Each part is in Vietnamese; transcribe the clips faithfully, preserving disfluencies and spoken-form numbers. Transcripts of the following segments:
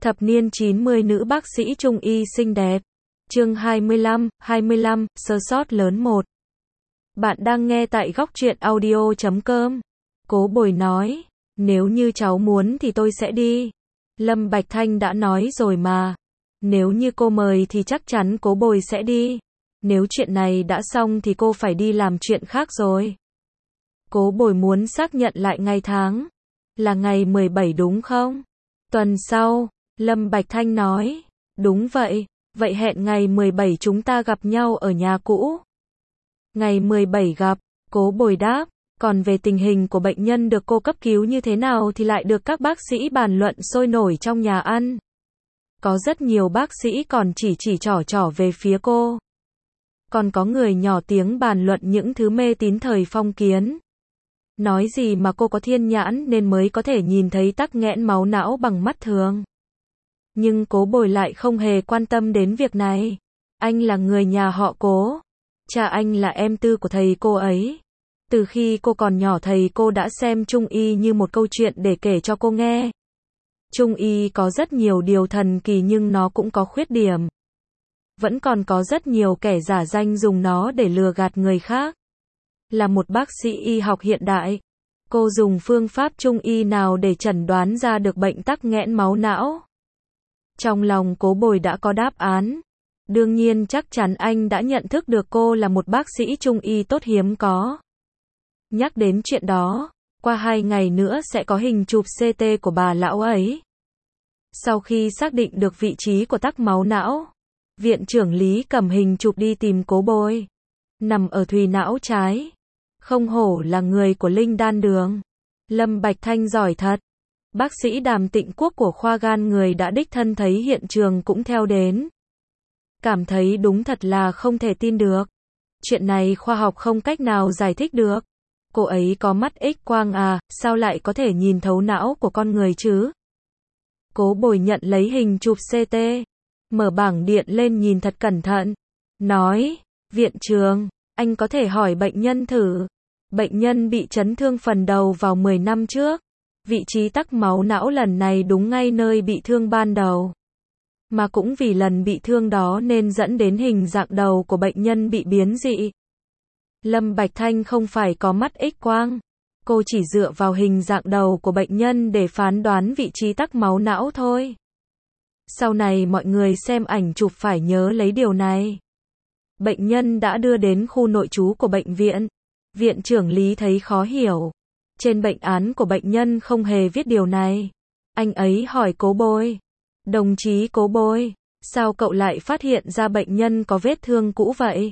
Thập niên chín mươi nữ bác sĩ trung y xinh đẹp. Chương hai mươi lăm, hai mươi lăm, sơ sót lớn một. Bạn đang nghe tại góc truyện audio chấm com. Cố Bồi nói, nếu như cháu muốn thì tôi sẽ đi. Lâm Bạch Thanh đã nói rồi mà. Nếu như cô mời thì chắc chắn Cố Bồi sẽ đi. Nếu chuyện này đã xong thì cô phải đi làm chuyện khác rồi. Cố Bồi muốn xác nhận lại ngày tháng. Là ngày mười bảy đúng không? Tuần sau, Lâm Bạch Thanh nói. Đúng vậy, vậy hẹn ngày mười bảy chúng ta gặp nhau ở nhà cũ. Ngày mười bảy gặp, Cố Bồi đáp. Còn về tình hình của bệnh nhân được cô cấp cứu như thế nào thì lại được các bác sĩ bàn luận sôi nổi trong nhà ăn. Có rất nhiều bác sĩ còn chỉ chỉ trỏ trỏ về phía cô. Còn có người nhỏ tiếng bàn luận những thứ mê tín thời phong kiến. Nói gì mà cô có thiên nhãn nên mới có thể nhìn thấy tắc nghẽn máu não bằng mắt thường. Nhưng Cố Bồi lại không hề quan tâm đến việc này. Anh là người nhà họ Cố. Cha anh là em tư của thầy cô ấy. Từ khi cô còn nhỏ thầy cô đã xem Trung y như một câu chuyện để kể cho cô nghe. Trung y có rất nhiều điều thần kỳ nhưng nó cũng có khuyết điểm. Vẫn còn có rất nhiều kẻ giả danh dùng nó để lừa gạt người khác. Là một bác sĩ y học hiện đại, cô dùng phương pháp Trung y nào để chẩn đoán ra được bệnh tắc nghẽn máu não? Trong lòng Cố Bồi đã có đáp án. Đương nhiên chắc chắn anh đã nhận thức được cô là một bác sĩ Trung y tốt hiếm có. Nhắc đến chuyện đó, qua hai ngày nữa sẽ có hình chụp xê tê của bà lão ấy. Sau khi xác định được vị trí của tắc máu não, viện trưởng Lý cầm hình chụp đi tìm Cố Bồi. Nằm ở thùy não trái. Không hổ là người của Linh Đan Đường. Lâm Bạch Thanh giỏi thật. Bác sĩ Đàm Tịnh Quốc của khoa gan người đã đích thân thấy hiện trường cũng theo đến. Cảm thấy đúng thật là không thể tin được. Chuyện này khoa học không cách nào giải thích được. Cô ấy có mắt X-quang à, sao lại có thể nhìn thấu não của con người chứ? Cố Bồi nhận lấy hình chụp xê tê. Mở bảng điện lên nhìn thật cẩn thận. Nói, viện trưởng, anh có thể hỏi bệnh nhân thử. Bệnh nhân bị chấn thương phần đầu vào mười năm trước. Vị trí tắc máu não lần này đúng ngay nơi bị thương ban đầu. Mà cũng vì lần bị thương đó nên dẫn đến hình dạng đầu của bệnh nhân bị biến dị. Lâm Bạch Thanh không phải có mắt X-quang. Cô chỉ dựa vào hình dạng đầu của bệnh nhân để phán đoán vị trí tắc máu não thôi. Sau này mọi người xem ảnh chụp phải nhớ lấy điều này. Bệnh nhân đã đưa đến khu nội trú của bệnh viện. Viện trưởng Lý thấy khó hiểu. Trên bệnh án của bệnh nhân không hề viết điều này. Anh ấy hỏi Cố Bồi. Đồng chí Cố Bồi, sao cậu lại phát hiện ra bệnh nhân có vết thương cũ vậy?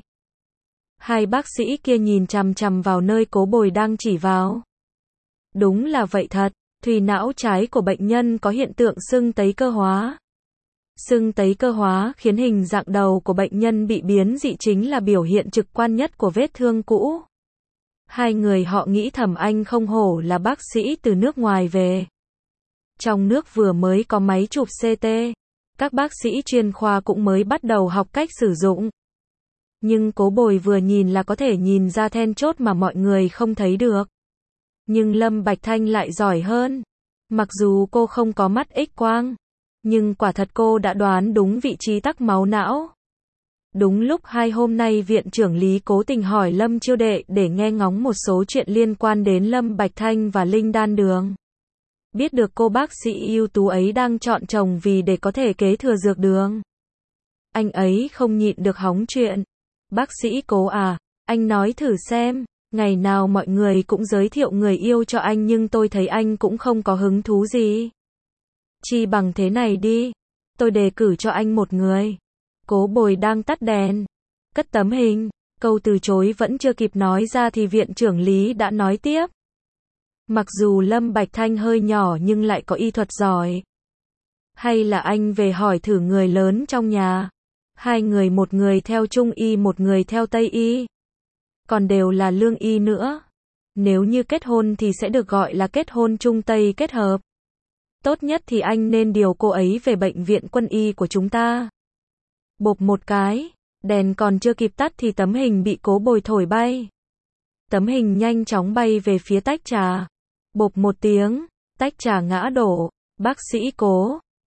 Hai bác sĩ kia nhìn chằm chằm vào nơi Cố Bồi đang chỉ vào. Đúng là vậy thật, thùy não trái của bệnh nhân có hiện tượng sưng tấy cơ hóa. Sưng tấy cơ hóa khiến hình dạng đầu của bệnh nhân bị biến dị chính là biểu hiện trực quan nhất của vết thương cũ. Hai người họ nghĩ thầm anh không hổ là bác sĩ từ nước ngoài về. Trong nước vừa mới có máy chụp xê tê, các bác sĩ chuyên khoa cũng mới bắt đầu học cách sử dụng. Nhưng Cố Bồi vừa nhìn là có thể nhìn ra then chốt mà mọi người không thấy được. Nhưng Lâm Bạch Thanh lại giỏi hơn. Mặc dù cô không có mắt X-quang, nhưng quả thật cô đã đoán đúng vị trí tắc máu não. Đúng lúc hai hôm nay viện trưởng Lý cố tình hỏi Lâm Chiêu Đệ để nghe ngóng một số chuyện liên quan đến Lâm Bạch Thanh và Linh Đan Đường. Biết được cô bác sĩ ưu tú ấy đang chọn chồng vì để có thể kế thừa dược đường. Anh ấy không nhịn được hóng chuyện. Bác sĩ Cố à, anh nói thử xem, ngày nào mọi người cũng giới thiệu người yêu cho anh nhưng tôi thấy anh cũng không có hứng thú gì. Chi bằng thế này đi, tôi đề cử cho anh một người. Cố Bồi đang tắt đèn, cất tấm hình, câu từ chối vẫn chưa kịp nói ra thì viện trưởng Lý đã nói tiếp. Mặc dù Lâm Bạch Thanh hơi nhỏ nhưng lại có y thuật giỏi. Hay là anh về hỏi thử người lớn trong nhà. Hai người, một người theo Trung y một người theo Tây y. Còn đều là lương y nữa. Nếu như kết hôn thì sẽ được gọi là kết hôn Trung Tây kết hợp. Tốt nhất thì anh nên điều cô ấy về bệnh viện quân y của chúng ta. Bộp một cái, đèn còn chưa kịp tắt thì tấm hình bị Cố Bồi thổi bay. Tấm hình nhanh chóng bay về phía tách trà. Bộp một tiếng, tách trà ngã đổ. Bác sĩ Cố,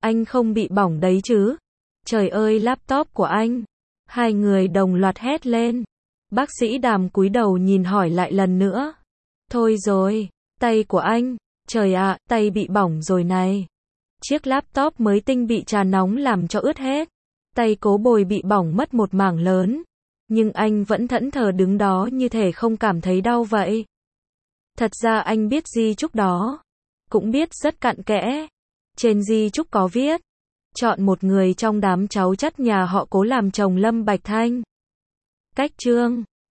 anh không bị bỏng đấy chứ? Trời ơi laptop của anh. Hai người đồng loạt hét lên. Bác sĩ Đàm cúi đầu nhìn hỏi lại lần nữa. Thôi rồi, tay của anh. Trời ạ, tay bị bỏng rồi này. Chiếc laptop mới tinh bị trà nóng làm cho ướt hết. Tay Cố Bồi bị bỏng mất một mảng lớn. Nhưng anh vẫn thẫn thờ đứng đó như thể không cảm thấy đau vậy. Thật ra anh biết di chúc đó. Cũng biết rất cặn kẽ. Trên di chúc có viết. Chọn một người trong đám cháu chắt nhà họ Cố làm chồng Lâm Bạch Thanh. Cách chương